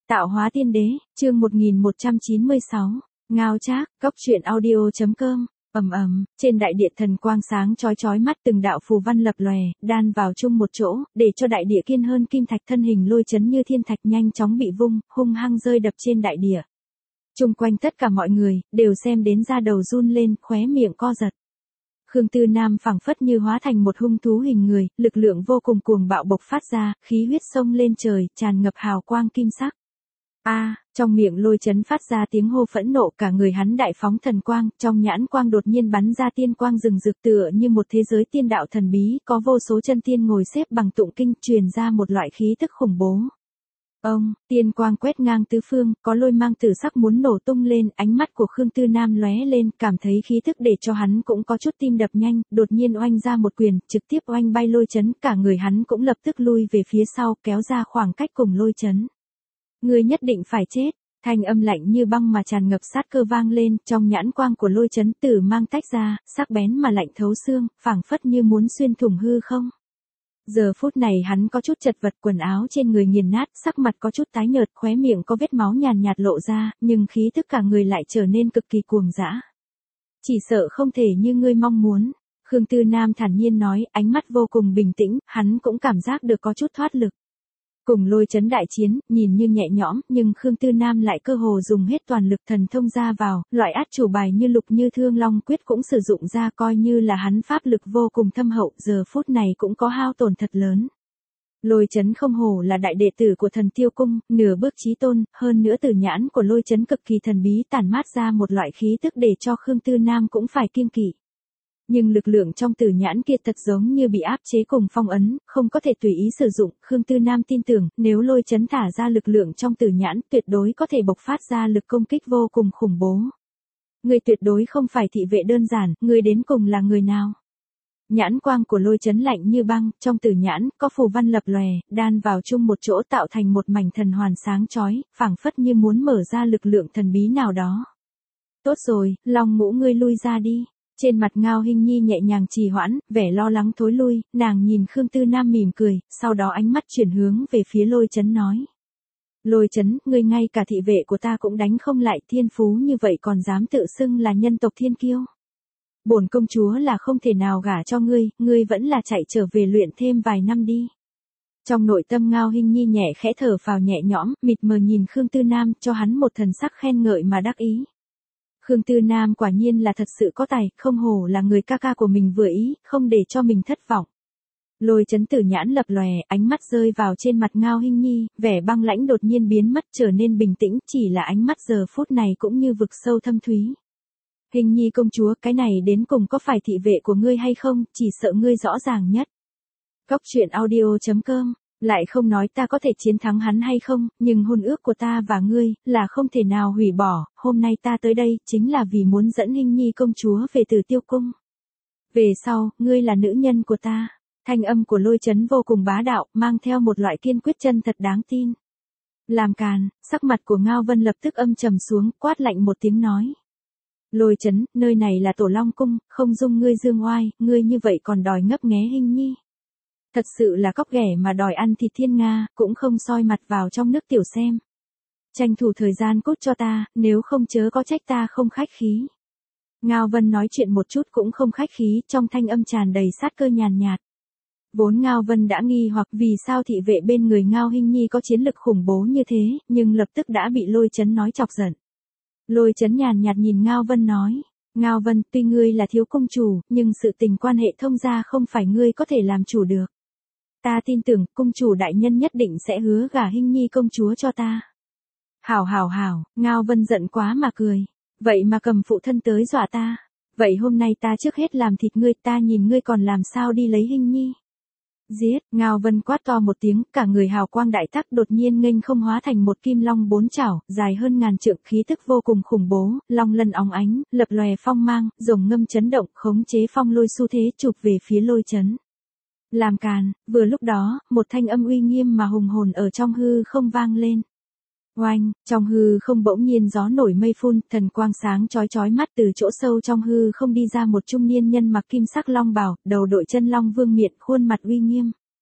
Tạo hóa tiên đế, chương 1196. Ngao Trác, cốc truyện audio.com. Trên đại địa thần quang sáng chói chói mắt, từng đạo phù văn lập lòe, đan vào chung một chỗ, để cho đại địa kiên hơn kim thạch, thân hình Lôi Chấn như thiên thạch nhanh chóng bị vung, hung hăng rơi đập trên đại địa. Chung quanh tất cả mọi người, đều xem đến da đầu run lên, khóe miệng co giật. Khương Tư Nam phảng phất như hóa thành một hung thú hình người, lực lượng vô cùng cuồng bạo bộc phát ra, khí huyết sông lên trời, tràn ngập hào quang kim sắc. Trong miệng Lôi Chấn phát ra tiếng hô phẫn nộ, cả người hắn đại phóng thần quang, trong nhãn quang đột nhiên bắn ra tiên quang rừng rực, tựa như một thế giới tiên đạo thần bí, có vô số chân tiên ngồi xếp bằng tụng kinh, truyền ra một loại khí tức khủng bố. Tiên quang quét ngang tứ phương, có lôi mang tử sắc muốn nổ tung lên, ánh mắt của Khương Tư Nam lóe lên, cảm thấy khí tức để cho hắn cũng có chút tim đập nhanh, đột nhiên oanh ra một quyền, trực tiếp oanh bay Lôi Chấn, cả người hắn cũng lập tức lui về phía sau, kéo ra khoảng cách cùng Lôi Chấn. Ngươi nhất định phải chết, thanh âm lạnh như băng mà tràn ngập sát cơ vang lên, trong nhãn quang của Lôi Chấn tử mang tách ra, sắc bén mà lạnh thấu xương, phảng phất như muốn xuyên thủng hư không. Giờ phút này hắn có chút chật vật, quần áo trên người nghiền nát, sắc mặt có chút tái nhợt, khóe miệng có vết máu nhàn nhạt lộ ra, nhưng khí tức cả người lại trở nên cực kỳ cuồng dã. Chỉ sợ không thể như ngươi mong muốn. Khương Tư Nam thản nhiên nói, ánh mắt vô cùng bình tĩnh, hắn cũng cảm giác được có chút thoát lực. Cùng Lôi Chấn đại chiến, nhìn như nhẹ nhõm, nhưng Khương Tư Nam lại cơ hồ dùng hết toàn lực thần thông ra vào, loại át chủ bài như Lục Như Thương Long Quyết cũng sử dụng ra, coi như là hắn pháp lực vô cùng thâm hậu, giờ phút này cũng có hao tổn thật lớn. Lôi Chấn không hổ là đại đệ tử của Thần Tiêu Cung, nửa bước chí tôn, hơn nữa tử nhãn của Lôi Chấn cực kỳ thần bí, tản mát ra một loại khí tức để cho Khương Tư Nam cũng phải kiêng kỵ. Nhưng lực lượng trong tử nhãn kia thật giống như bị áp chế cùng phong ấn, không có thể tùy ý sử dụng. Khương Tư Nam tin tưởng, nếu Lôi Chấn thả ra lực lượng trong tử nhãn, tuyệt đối có thể bộc phát ra lực công kích vô cùng khủng bố. Người tuyệt đối không phải thị vệ đơn giản, người đến cùng là người nào? Nhãn quang của Lôi Chấn lạnh như băng, trong tử nhãn, có phù văn lập lòe, đan vào chung một chỗ tạo thành một mảnh thần hoàn sáng chói, phảng phất như muốn mở ra lực lượng thần bí nào đó. Tốt rồi, Long Ngũ ngươi lui ra đi. Trên mặt Ngao Hinh Nhi nhẹ nhàng trì hoãn, vẻ lo lắng thối lui, nàng nhìn Khương Tư Nam mỉm cười, sau đó ánh mắt chuyển hướng về phía Lôi Chấn nói. Lôi Chấn, ngươi ngay cả thị vệ của ta cũng đánh không lại, thiên phú như vậy còn dám tự xưng là nhân tộc thiên kiêu. Bổn công chúa là không thể nào gả cho ngươi vẫn là chạy trở về luyện thêm vài năm đi. Trong nội tâm Ngao Hinh Nhi nhẹ khẽ thở phào nhẹ nhõm, mịt mờ nhìn Khương Tư Nam, cho hắn một thần sắc khen ngợi mà đắc ý. Khương Tư Nam quả nhiên là thật sự có tài, không hổ là người ca ca của mình vừa ý, không để cho mình thất vọng. Lôi Chấn tử nhãn lập lòe, ánh mắt rơi vào trên mặt Ngao Hinh Nhi, vẻ băng lãnh đột nhiên biến mất, trở nên bình tĩnh, chỉ là ánh mắt giờ phút này cũng như vực sâu thâm thúy. Hinh Nhi công chúa, cái này đến cùng có phải thị vệ của ngươi hay không, chỉ sợ ngươi rõ ràng nhất. Cốc truyện audio.com. Lại không nói ta có thể chiến thắng hắn hay không, nhưng hôn ước của ta và ngươi, là không thể nào hủy bỏ, hôm nay ta tới đây, chính là vì muốn dẫn Hinh Nhi công chúa về Tử Tiêu Cung. Về sau, ngươi là nữ nhân của ta. Thanh âm của Lôi Chấn vô cùng bá đạo, mang theo một loại kiên quyết chân thật đáng tin. Làm càn, sắc mặt của Ngao Vân lập tức âm trầm xuống, quát lạnh một tiếng nói. Lôi Chấn, nơi này là Tổ Long Cung, không dung ngươi dương oai, ngươi như vậy còn đòi ngấp nghé Hinh Nhi. Thật sự là cóc ghẻ mà đòi ăn thịt thiên nga, cũng không soi mặt vào trong nước tiểu xem. Tranh thủ thời gian cút cho ta, nếu không chớ có trách ta không khách khí. Ngao Vân nói chuyện một chút cũng không khách khí, trong thanh âm tràn đầy sát cơ nhàn nhạt. Vốn Ngao Vân đã nghi hoặc vì sao thị vệ bên người Ngao Hinh Nhi có chiến lực khủng bố như thế, nhưng lập tức đã bị Lôi Chấn nói chọc giận. Lôi Chấn nhàn nhạt nhìn Ngao Vân nói. Ngao Vân, tuy ngươi là thiếu công chủ, nhưng sự tình quan hệ thông gia không phải ngươi có thể làm chủ được. Ta tin tưởng, cung chủ đại nhân nhất định sẽ hứa gả Hinh Nhi công chúa cho ta. Hảo, Ngao Vân giận quá mà cười. Vậy mà cầm phụ thân tới dọa ta. Vậy hôm nay ta trước hết làm thịt ngươi, ta nhìn ngươi còn làm sao đi lấy Hinh Nhi. Giết, Ngao Vân quát to một tiếng, cả người hào quang đại tắc đột nhiên nghênh không hóa thành một kim long bốn chảo, dài hơn ngàn trượng, khí tức vô cùng khủng bố, long lân óng ánh, lập lòe phong mang, rồng ngâm chấn động, khống chế phong lôi xu thế chụp về phía Lôi Chấn. Làm càn, vừa lúc đó, một thanh âm uy nghiêm mà hùng hồn ở trong hư không vang lên. Oanh, trong hư không bỗng nhiên gió nổi mây phun, thần quang sáng chói chói mắt, từ chỗ sâu trong hư không đi ra một trung niên nhân mặc kim sắc long bào, đầu đội chân long vương miện, khuôn mặt uy nghiêm.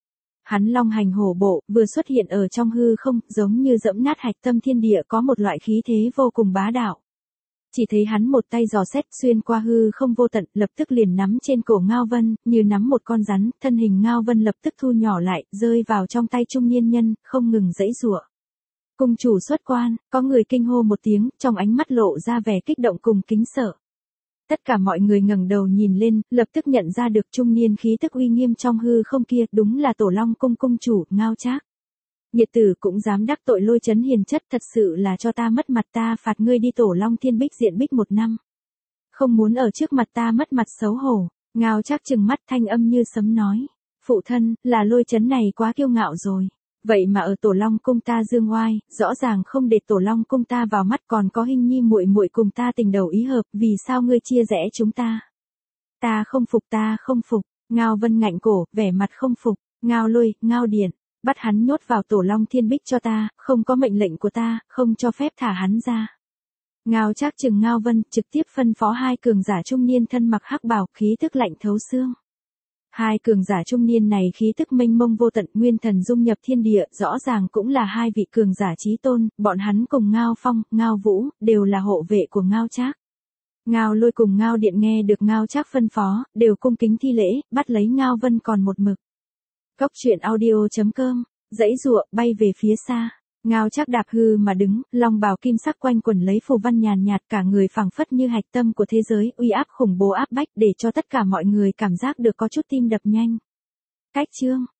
Hắn long hành hổ bộ, vừa xuất hiện ở trong hư không, giống như dẫm nát hạch tâm thiên địa có một loại khí thế vô cùng bá đạo. Chỉ thấy hắn một tay dò xét xuyên qua hư không vô tận, lập tức liền nắm trên cổ Ngao Vân, như nắm một con rắn, thân hình Ngao Vân lập tức thu nhỏ lại, rơi vào trong tay trung niên nhân, không ngừng giãy giụa. Cung chủ xuất quan, có người kinh hô một tiếng, trong ánh mắt lộ ra vẻ kích động cùng kính sợ. Tất cả mọi người ngẩng đầu nhìn lên, lập tức nhận ra được trung niên khí tức uy nghiêm trong hư không kia, đúng là Tổ Long cung cung chủ, Ngao Trác. Nhiệt tử cũng dám đắc tội Lôi Chấn hiền chất, thật sự là cho ta mất mặt, ta phạt ngươi đi Tổ Long Thiên Bích diện bích 1 năm. Không muốn ở trước mặt ta mất mặt xấu hổ. Ngao Trác trừng mắt, thanh âm như sấm nói. Phụ thân, là Lôi Chấn này quá kiêu ngạo rồi. Vậy mà ở Tổ Long cung ta dương oai, rõ ràng không để Tổ Long cung ta vào mắt, còn có Hinh Nhi muội muội cùng ta tình đầu ý hợp, vì sao ngươi chia rẽ chúng ta? Ta không phục, ta không phục. Ngao Vân ngạnh cổ, vẻ mặt không phục. Ngao Lôi, Ngao Điện, bắt hắn nhốt vào Tổ Long Thiên Bích cho ta, không có mệnh lệnh của ta, không cho phép thả hắn ra. Ngao Trác trừng Ngao Vân, trực tiếp phân phó 2 cường giả trung niên thân mặc hắc bào, khí tức lạnh thấu xương. 2 cường giả trung niên này khí tức mênh mông vô tận, nguyên thần dung nhập thiên địa, rõ ràng cũng là 2 vị cường giả chí tôn, bọn hắn cùng Ngao Phong, Ngao Vũ, đều là hộ vệ của Ngao Trác. Ngao Lôi cùng Ngao Điện nghe được Ngao Trác phân phó, đều cung kính thi lễ, bắt lấy Ngao Vân còn một mực. Cốc truyện audio.com, giãy giụa, bay về phía xa. Ngao Trác đạp hư mà đứng, long bào kim sắc quanh quẩn lấy phù văn nhàn nhạt, cả người phảng phất như hạch tâm của thế giới, uy áp khủng bố áp bách, để cho tất cả mọi người cảm giác được có chút tim đập nhanh. Cách chương